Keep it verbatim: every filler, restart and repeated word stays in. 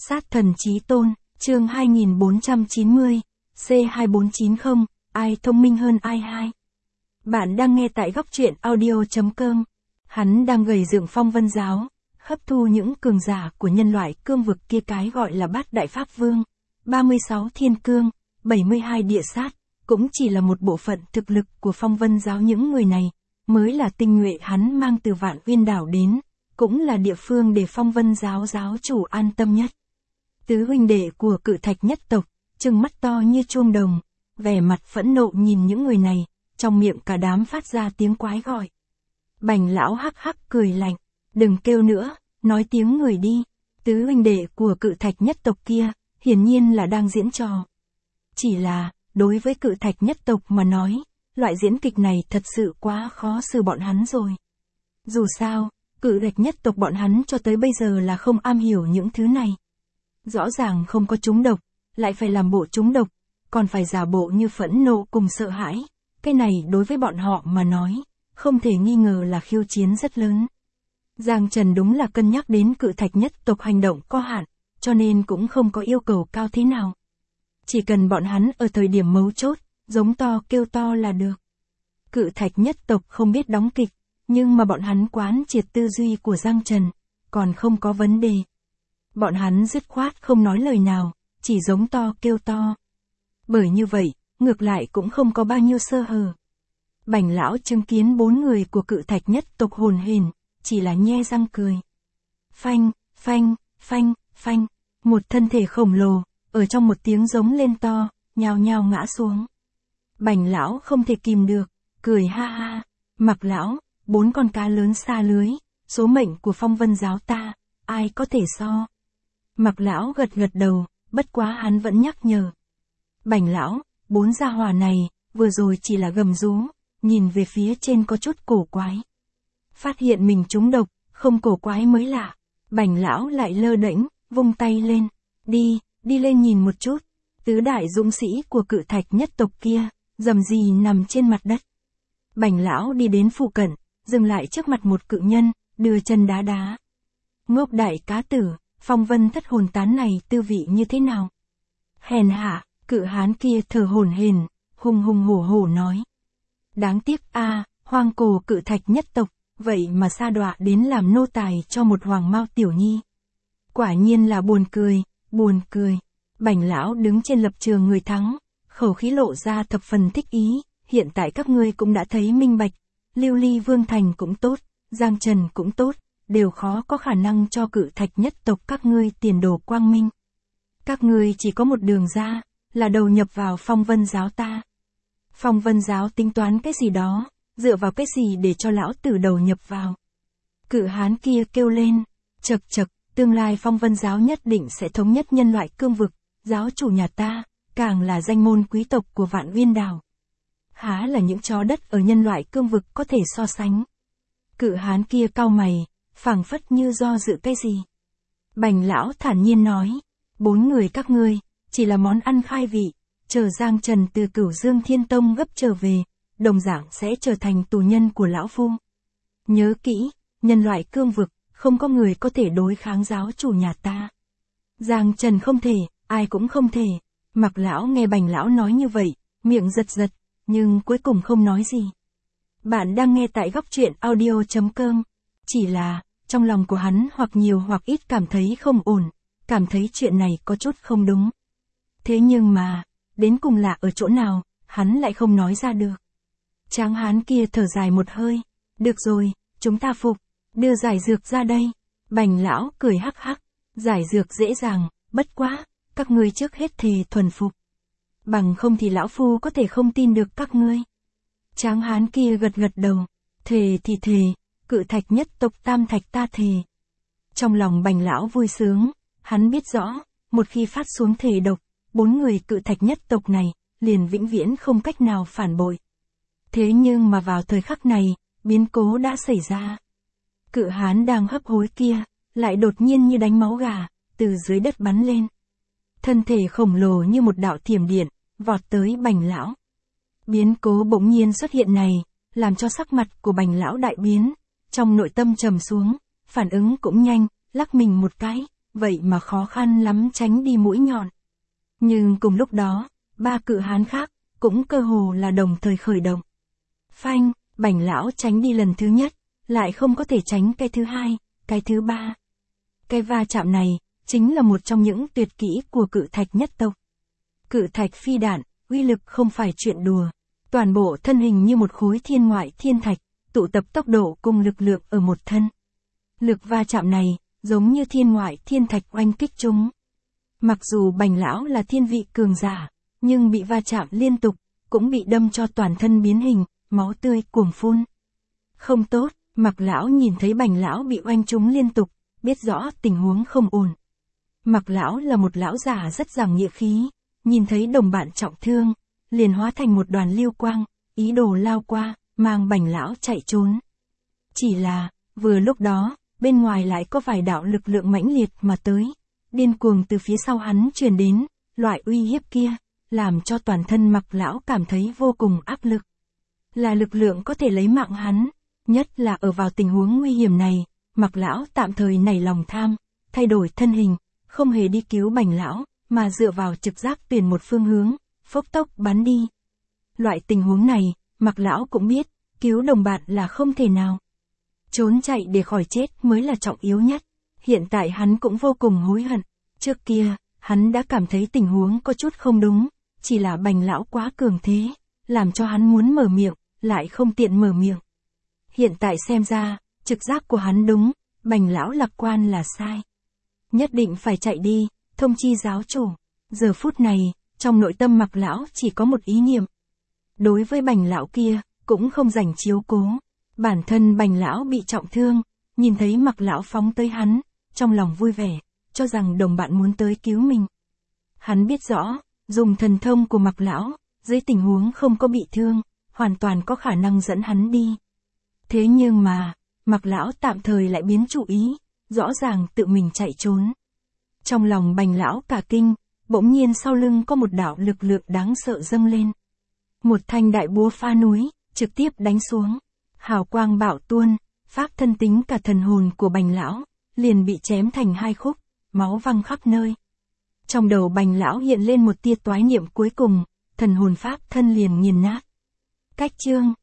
Sát thần chí tôn, chương hai nghìn bốn trăm chín mươi, C hai bốn chín không, ai thông minh hơn ai hai. Bạn đang nghe tại góc truyện audio.com. Hắn đang gầy dựng phong vân giáo, hấp thu những cường giả của nhân loại cương vực kia cái gọi là bát đại pháp vương, ba mươi sáu thiên cương, bảy mươi hai địa sát, cũng chỉ là một bộ phận thực lực của phong vân giáo. Những người này mới là tinh nhuệ hắn mang từ Vạn Uyên đảo đến, cũng là địa phương để phong vân giáo giáo chủ an tâm nhất. Tứ huynh đệ của Cự Thạch nhất tộc, trừng mắt to như chuông đồng, vẻ mặt phẫn nộ nhìn những người này, trong miệng cả đám phát ra tiếng quái gọi. Bành lão hắc hắc cười lạnh, đừng kêu nữa, nói tiếng người đi. Tứ huynh đệ của Cự Thạch nhất tộc kia, hiển nhiên là đang diễn trò. Chỉ là, đối với Cự Thạch nhất tộc mà nói, loại diễn kịch này thật sự quá khó xử bọn hắn rồi. Dù sao, Cự Thạch nhất tộc bọn hắn cho tới bây giờ là không am hiểu những thứ này. Rõ ràng không có trúng độc, lại phải làm bộ trúng độc, còn phải giả bộ như phẫn nộ cùng sợ hãi. Cái này đối với bọn họ mà nói, không thể nghi ngờ là khiêu chiến rất lớn. Giang Trần đúng là cân nhắc đến Cự Thạch nhất tộc hành động có hạn, cho nên cũng không có yêu cầu cao thế nào. Chỉ cần bọn hắn ở thời điểm mấu chốt, giống to kêu to là được. Cự Thạch nhất tộc không biết đóng kịch, nhưng mà bọn hắn quán triệt tư duy của Giang Trần, còn không có vấn đề. Bọn hắn dứt khoát không nói lời nào, chỉ giống to kêu to. Bởi như vậy, ngược lại cũng không có bao nhiêu sơ hở. Bành lão chứng kiến bốn người của Cự Thạch nhất tộc hồn hển, chỉ là nhe răng cười. Phanh, phanh, phanh, phanh, một thân thể khổng lồ, ở trong một tiếng giống lên to, nhao nhao ngã xuống. Bành lão không thể kìm được, cười ha ha, Mặc lão, bốn con cá lớn xa lưới, số mệnh của phong vân giáo ta, ai có thể so. Mặc lão gật gật đầu, bất quá hắn vẫn nhắc nhở. Bành lão, bốn gia hỏa này, vừa rồi chỉ là gầm rú, nhìn về phía trên có chút cổ quái. Phát hiện mình trúng độc, không cổ quái mới lạ. Bành lão lại lơ đễnh, vung tay lên. Đi, đi lên nhìn một chút. Tứ đại dũng sĩ của Cự Thạch nhất tộc kia, rầm rì nằm trên mặt đất. Bành lão đi đến phụ cận, dừng lại trước mặt một cự nhân, đưa chân đá đá. Ngốc đại cá tử, phong vân thất hồn tán này tư vị như thế nào? Hèn hạ, cự hán kia thở hổn hển, hùng hùng hổ hổ nói. Đáng tiếc a, hoang cổ Cự Thạch nhất tộc, vậy mà sa đọa đến làm nô tài cho một hoàng mao tiểu nhi. Quả nhiên là buồn cười, buồn cười. Bành lão đứng trên lập trường người thắng, khẩu khí lộ ra thập phần thích ý. Hiện tại các ngươi cũng đã thấy minh bạch, Lưu Ly Vương Thành cũng tốt, Giang Trần cũng tốt, đều khó có khả năng cho Cự Thạch nhất tộc các ngươi tiền đồ quang minh. Các ngươi chỉ có một đường ra, là đầu nhập vào phong vân giáo ta. Phong vân giáo tính toán cái gì đó, dựa vào cái gì để cho lão tử đầu nhập vào. Cự hán kia kêu lên, chật chật, tương lai phong vân giáo nhất định sẽ thống nhất nhân loại cương vực, giáo chủ nhà ta, càng là danh môn quý tộc của Vạn Uyên đảo. Há là những chó đất ở nhân loại cương vực có thể so sánh. Cự hán kia cau mày, phảng phất như do dự cái gì. Bành lão thản nhiên nói, bốn người các ngươi, chỉ là món ăn khai vị, chờ Giang Trần từ Cửu Dương Thiên Tông gấp trở về, đồng dạng sẽ trở thành tù nhân của lão phu. Nhớ kỹ, nhân loại cương vực, không có người có thể đối kháng giáo chủ nhà ta. Giang Trần không thể, ai cũng không thể. Mặc lão nghe Bành lão nói như vậy, miệng giật giật, nhưng cuối cùng không nói gì. Bạn đang nghe tại góc truyện audio.com. Chỉ là, trong lòng của hắn hoặc nhiều hoặc ít cảm thấy không ổn, cảm thấy chuyện này có chút không đúng. Thế nhưng mà, đến cùng là ở chỗ nào, hắn lại không nói ra được. Tráng hán kia thở dài một hơi. Được rồi, chúng ta phục, đưa giải dược ra đây. Bành lão cười hắc hắc, giải dược dễ dàng, bất quá, các ngươi trước hết thề thuần phục. Bằng không thì lão phu có thể không tin được các ngươi. Tráng hán kia gật gật đầu, thề thì thề, Cự Thạch nhất tộc tam thạch ta thề. Trong lòng Bành lão vui sướng, hắn biết rõ, một khi phát xuống thề độc, bốn người Cự Thạch nhất tộc này, liền vĩnh viễn không cách nào phản bội. Thế nhưng mà vào thời khắc này, biến cố đã xảy ra. Cự hán đang hấp hối kia, lại đột nhiên như đánh máu gà, từ dưới đất bắn lên. Thân thể khổng lồ như một đạo thiểm điện, vọt tới Bành lão. Biến cố bỗng nhiên xuất hiện này, làm cho sắc mặt của Bành lão đại biến, trong nội tâm trầm xuống, phản ứng cũng nhanh, lắc mình một cái, vậy mà khó khăn lắm tránh đi mũi nhọn. Nhưng cùng lúc đó, ba cự hán khác, cũng cơ hồ là đồng thời khởi động. Phanh, Bành lão tránh đi lần thứ nhất, lại không có thể tránh cái thứ hai, cái thứ ba. Cái va chạm này, chính là một trong những tuyệt kỹ của cự thạch nhất tộc. Cự thạch phi đạn, uy lực không phải chuyện đùa. Toàn bộ thân hình như một khối thiên ngoại thiên thạch, tụ tập tốc độ cùng lực lượng ở một thân. Lực va chạm này, giống như thiên ngoại thiên thạch oanh kích chúng. Mặc dù Bành lão là thiên vị cường giả, nhưng bị va chạm liên tục, cũng bị đâm cho toàn thân biến hình, máu tươi cuồng phun. Không tốt, Mạc lão nhìn thấy Bành lão bị oanh trúng liên tục, biết rõ tình huống không ổn. Mạc lão là một lão già rất giảng nghĩa khí, nhìn thấy đồng bạn trọng thương, liền hóa thành một đoàn lưu quang, ý đồ lao qua, mang Bành lão chạy trốn. Chỉ là, vừa lúc đó, bên ngoài lại có vài đạo lực lượng mãnh liệt mà tới, điên cuồng từ phía sau hắn truyền đến, loại uy hiếp kia, làm cho toàn thân Mạc lão cảm thấy vô cùng áp lực. Là lực lượng có thể lấy mạng hắn, nhất là ở vào tình huống nguy hiểm này, Mạc lão tạm thời nảy lòng tham, thay đổi thân hình, không hề đi cứu Bành lão, mà dựa vào trực giác tuyển một phương hướng, phốc tốc bắn đi. Loại tình huống này, Mạc lão cũng biết, cứu đồng bạn là không thể nào. Trốn chạy để khỏi chết mới là trọng yếu nhất. Hiện tại hắn cũng vô cùng hối hận. Trước kia, hắn đã cảm thấy tình huống có chút không đúng, chỉ là Bành lão quá cường thế, làm cho hắn muốn mở miệng, lại không tiện mở miệng. Hiện tại xem ra, trực giác của hắn đúng, Bành lão lạc quan là sai. Nhất định phải chạy đi, thông chi giáo chủ. Giờ phút này, trong nội tâm Mạc lão chỉ có một ý niệm. Đối với Bành lão kia, cũng không dành chiếu cố. Bản thân Bành lão bị trọng thương, nhìn thấy Mạc lão phóng tới hắn, trong lòng vui vẻ, cho rằng đồng bạn muốn tới cứu mình. Hắn biết rõ, dùng thần thông của Mạc lão, dưới tình huống không có bị thương, hoàn toàn có khả năng dẫn hắn đi. Thế nhưng mà, Mạc lão tạm thời lại biến chủ ý, rõ ràng tự mình chạy trốn. Trong lòng Bành lão cả kinh, bỗng nhiên sau lưng có một đạo lực lượng đáng sợ dâng lên. Một thanh đại búa phá núi, trực tiếp đánh xuống. Hào quang bạo tuôn, pháp thân tính cả thần hồn của Bành lão, liền bị chém thành hai khúc, máu văng khắp nơi. Trong đầu Bành lão hiện lên một tia toái niệm cuối cùng, thần hồn pháp thân liền nghiền nát. Cách chương